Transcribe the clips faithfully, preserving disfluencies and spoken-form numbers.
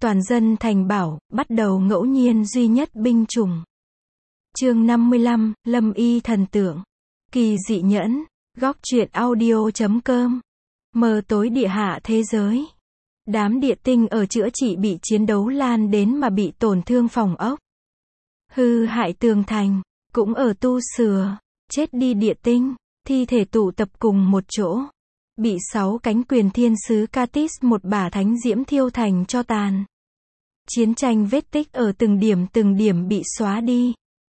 toàn dân thành bảo, bắt đầu ngẫu nhiên duy nhất binh chủng. Chương năm mươi lăm, Lâm Y thần tượng. Kỳ dị nhẫn. Góc truyện audio chấm com. Mờ tối địa hạ thế giới. Đám địa tinh ở chữa trị bị chiến đấu lan đến mà bị tổn thương phòng ốc. Hư hại tường thành, cũng ở tu sửa. Chết đi địa tinh, thi thể tụ tập cùng một chỗ. Bị sáu cánh quyền thiên sứ Katis một bả thánh diễm thiêu thành cho tàn. Chiến tranh vết tích ở từng điểm từng điểm bị xóa đi.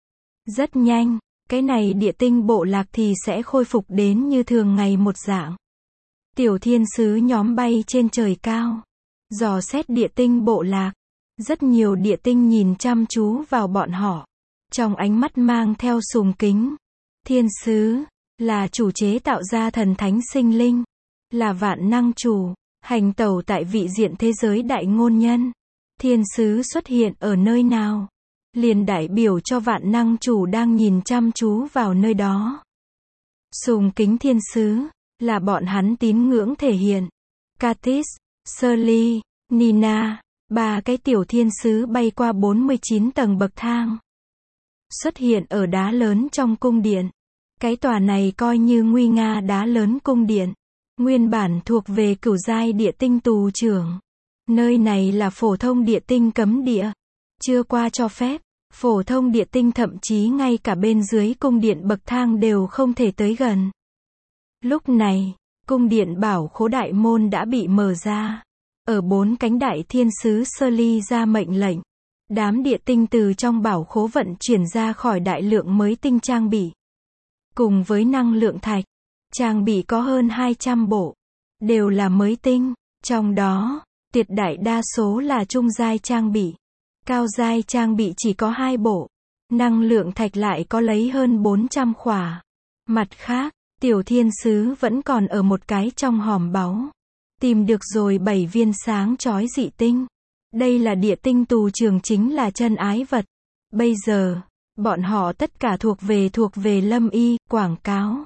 Rất nhanh, cái này địa tinh bộ lạc thì sẽ khôi phục đến như thường ngày một dạng. Tiểu thiên sứ nhóm bay trên trời cao, dò xét địa tinh bộ lạc. Rất nhiều địa tinh nhìn chăm chú vào bọn họ, trong ánh mắt mang theo sùng kính. Thiên sứ là chủ chế tạo ra thần thánh sinh linh, là vạn năng chủ, hành tẩu tại vị diện thế giới đại ngôn nhân. Thiên sứ xuất hiện ở nơi nào, liền đại biểu cho vạn năng chủ đang nhìn chăm chú vào nơi đó. Sùng kính thiên sứ là bọn hắn tín ngưỡng thể hiện. Katis, Surly, Nina, ba cái tiểu thiên sứ bay qua bốn mươi chín tầng bậc thang, xuất hiện ở đá lớn trong cung điện. Cái tòa này coi như nguy nga đá lớn cung điện, nguyên bản thuộc về cửu giai địa tinh tù trưởng. Nơi này là phổ thông địa tinh cấm địa, chưa qua cho phép. Phổ thông địa tinh thậm chí ngay cả bên dưới cung điện bậc thang đều không thể tới gần. Lúc này, cung điện bảo khố đại môn đã bị mở ra. Ở bốn cánh đại thiên sứ Surly ra mệnh lệnh. Đám địa tinh từ trong bảo khố vận chuyển ra khỏi đại lượng mới tinh trang bị. Cùng với năng lượng thạch, trang bị có hơn hai trăm bộ. Đều là mới tinh, trong đó, tuyệt đại đa số là trung giai trang bị. Cao giai trang bị chỉ có hai bộ. Năng lượng thạch lại có lấy hơn bốn trăm khỏa. Mặt khác, tiểu thiên sứ vẫn còn ở một cái trong hòm báu. Tìm được rồi bảy viên sáng chói dị tinh. Đây là địa tinh tù trưởng, chính là chân ái vật. Bây giờ, bọn họ tất cả thuộc về thuộc về Lâm Y, quảng cáo.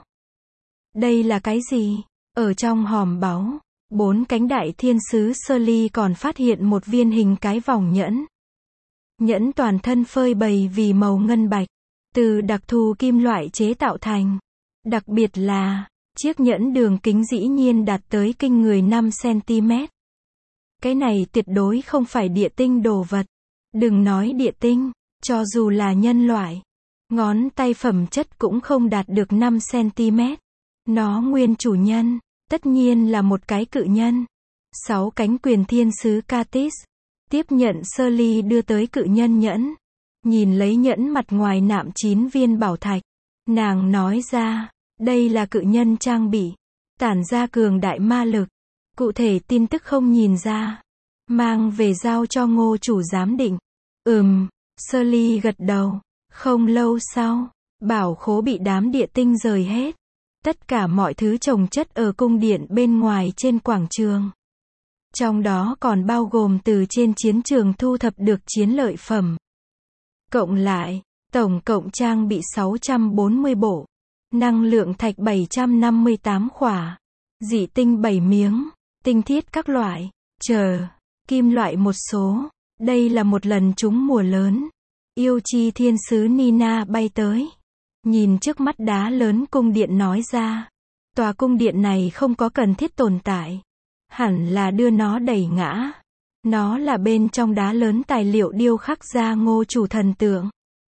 Đây là cái gì? Ở trong hòm báu, bốn cánh đại thiên sứ Surly còn phát hiện một viên hình cái vòng nhẫn. Nhẫn toàn thân phơi bày vì màu ngân bạch, từ đặc thù kim loại chế tạo thành. Đặc biệt là, chiếc nhẫn đường kính dĩ nhiên đạt tới kinh người năm xăng-ti-mét. Cái này tuyệt đối không phải địa tinh đồ vật. Đừng nói địa tinh, cho dù là nhân loại, ngón tay phẩm chất cũng không đạt được năm xăng-ti-mét. Nó nguyên chủ nhân, tất nhiên là một cái cự nhân. Sáu cánh quyền thiên sứ Katis tiếp nhận Surly đưa tới cự nhân nhẫn. Nhìn lấy nhẫn mặt ngoài nạm chín viên bảo thạch, nàng nói ra, đây là cự nhân trang bị, tản ra cường đại ma lực. Cụ thể tin tức không nhìn ra. Mang về giao cho Ngô chủ giám định. Ừm, Surly gật đầu. Không lâu sau, bảo khố bị đám địa tinh rời hết. Tất cả mọi thứ chồng chất ở cung điện bên ngoài trên quảng trường. Trong đó còn bao gồm từ trên chiến trường thu thập được chiến lợi phẩm. Cộng lại, tổng cộng trang bị sáu trăm bốn mươi bộ. Năng lượng thạch bảy trăm năm mươi tám khỏa. Dị tinh bảy miếng. Tinh thiết các loại. Chờ. Kim loại một số. Đây là một lần trúng mùa lớn. Yêu chi thiên sứ Nina bay tới. Nhìn trước mắt đá lớn cung điện nói ra. Tòa cung điện này không có cần thiết tồn tại. Hẳn là đưa nó đẩy ngã. Nó là bên trong đá lớn tài liệu điêu khắc ra Ngô chủ thần tượng.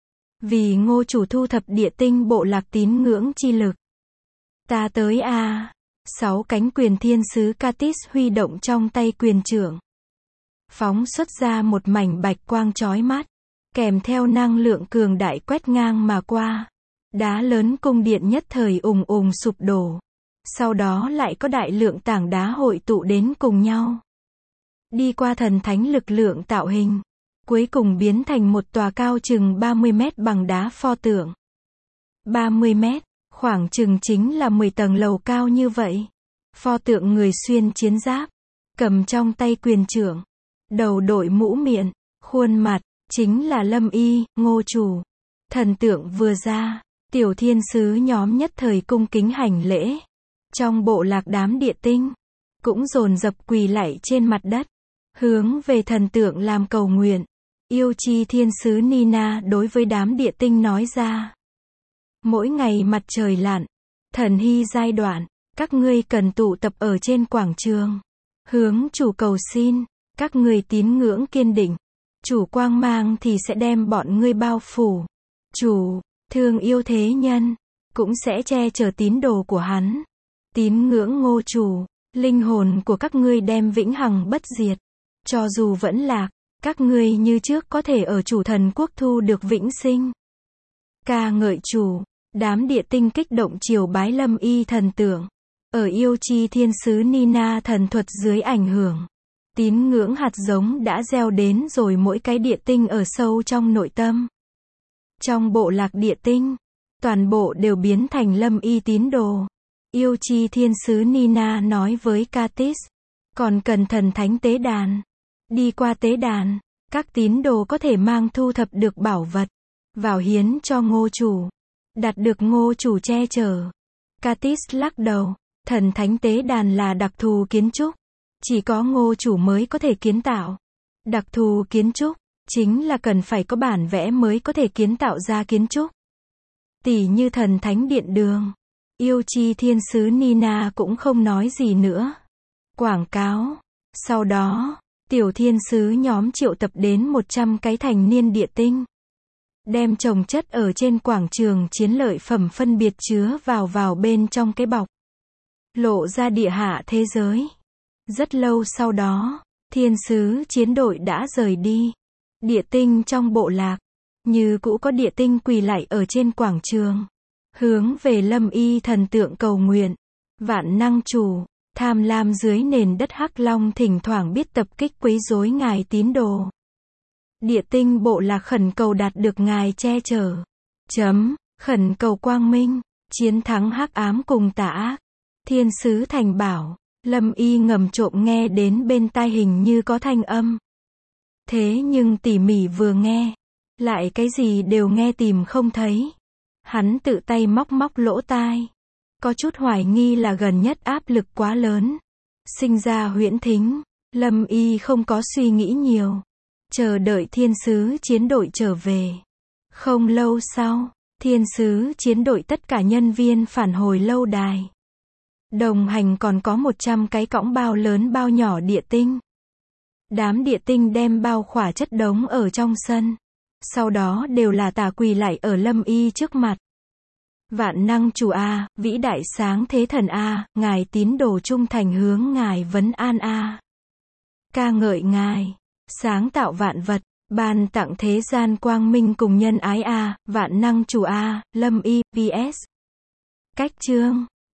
Vì Ngô chủ thu thập địa tinh bộ lạc tín ngưỡng chi lực. Ta tới a à. Sáu cánh quyền thiên sứ Katis huy động trong tay quyền trượng. Phóng xuất ra một mảnh bạch quang chói mắt. Kèm theo năng lượng cường đại quét ngang mà qua. Đá lớn cung điện nhất thời ùng ùng sụp đổ. Sau đó lại có đại lượng tảng đá hội tụ đến cùng nhau. Đi qua thần thánh lực lượng tạo hình. Cuối cùng biến thành một tòa cao chừng ba mươi mét bằng đá pho tượng. ba mươi mét, khoảng chừng chính là mười tầng lầu cao như vậy. Pho tượng người xuyên chiến giáp. Cầm trong tay quyền trượng. Đầu đội mũ miệng. Khuôn mặt, chính là Lâm Y, Ngô chủ. Thần tượng vừa ra. Tiểu thiên sứ nhóm nhất thời cung kính hành lễ. Trong bộ lạc đám địa tinh, cũng dồn dập quỳ lạy trên mặt đất. hướng về thần tượng làm cầu nguyện. Yêu chi thiên sứ Nina đối với đám địa tinh nói ra. Mỗi ngày mặt trời lặn, thần hy giai đoạn, các ngươi cần tụ tập ở trên quảng trường. Hướng chủ cầu xin, các ngươi tín ngưỡng kiên định. Chủ quang mang thì sẽ đem bọn ngươi bao phủ. Chủ, thương yêu thế nhân, cũng sẽ che chở tín đồ của hắn. Tín ngưỡng ngô chủ, linh hồn của các ngươi đem vĩnh hằng bất diệt. Cho dù vẫn lạc, các ngươi như trước có thể ở chủ thần quốc thu được vĩnh sinh. Ca ngợi chủ, đám địa tinh kích động triều bái Lâm Y thần tượng. Ở yêu chi thiên sứ Nina thần thuật dưới ảnh hưởng. Tín ngưỡng hạt giống đã gieo đến rồi mỗi cái địa tinh ở sâu trong nội tâm. Trong bộ lạc địa tinh, toàn bộ đều biến thành Lâm Y tín đồ. Yêu chi thiên sứ Nina nói với Katis, còn cần thần thánh tế đàn. Đi qua tế đàn, các tín đồ có thể mang thu thập được bảo vật, vào hiến cho ngô chủ, đạt được ngô chủ che chở. Katis lắc đầu, thần thánh tế đàn là đặc thù kiến trúc, chỉ có ngô chủ mới có thể kiến tạo. Đặc thù kiến trúc, chính là cần phải có bản vẽ mới có thể kiến tạo ra kiến trúc. Tỉ như thần thánh điện đường. Yêu chi thiên sứ Nina cũng không nói gì nữa. Quảng cáo. Sau đó, tiểu thiên sứ nhóm triệu tập đến một trăm cái thành niên địa tinh. Đem trồng chất ở trên quảng trường chiến lợi phẩm phân biệt chứa vào vào bên trong cái bọc. Lộ ra địa hạ thế giới. Rất lâu sau đó, thiên sứ chiến đội đã rời đi. Địa tinh trong bộ lạc, như cũ có địa tinh quỳ lạy ở trên quảng trường. Hướng về Lâm Y thần tượng cầu nguyện. Vạn năng chủ, tham lam dưới nền đất Hắc Long thỉnh thoảng biết tập kích quấy rối ngài tín đồ. Địa tinh bộ lạc khẩn cầu đạt được ngài che chở. Chấm, khẩn cầu quang minh, chiến thắng hắc ám cùng tà ác. Thiên sứ thành bảo, Lâm Y ngầm trộm nghe đến bên tai hình như có thanh âm. Thế nhưng tỉ mỉ vừa nghe, lại cái gì đều nghe tìm không thấy. Hắn tự tay móc móc lỗ tai. Có chút hoài nghi là gần nhất áp lực quá lớn. Sinh ra huyễn thính, Lâm Y không có suy nghĩ nhiều. Chờ đợi thiên sứ chiến đội trở về. Không lâu sau, thiên sứ chiến đội tất cả nhân viên phản hồi lâu đài. Đồng hành còn có một trăm cái cõng bao lớn bao nhỏ địa tinh. Đám địa tinh đem bao khỏa chất đống ở trong sân. Sau đó đều là tà quỳ lại ở Lâm Y trước mặt. Vạn năng chủ A, vĩ đại sáng thế thần A, ngài tín đồ trung thành hướng ngài vấn an A. Ca ngợi ngài, sáng tạo vạn vật, ban tặng thế gian quang minh cùng nhân ái A, vạn năng chủ A, Lâm Y, vs. Cách chương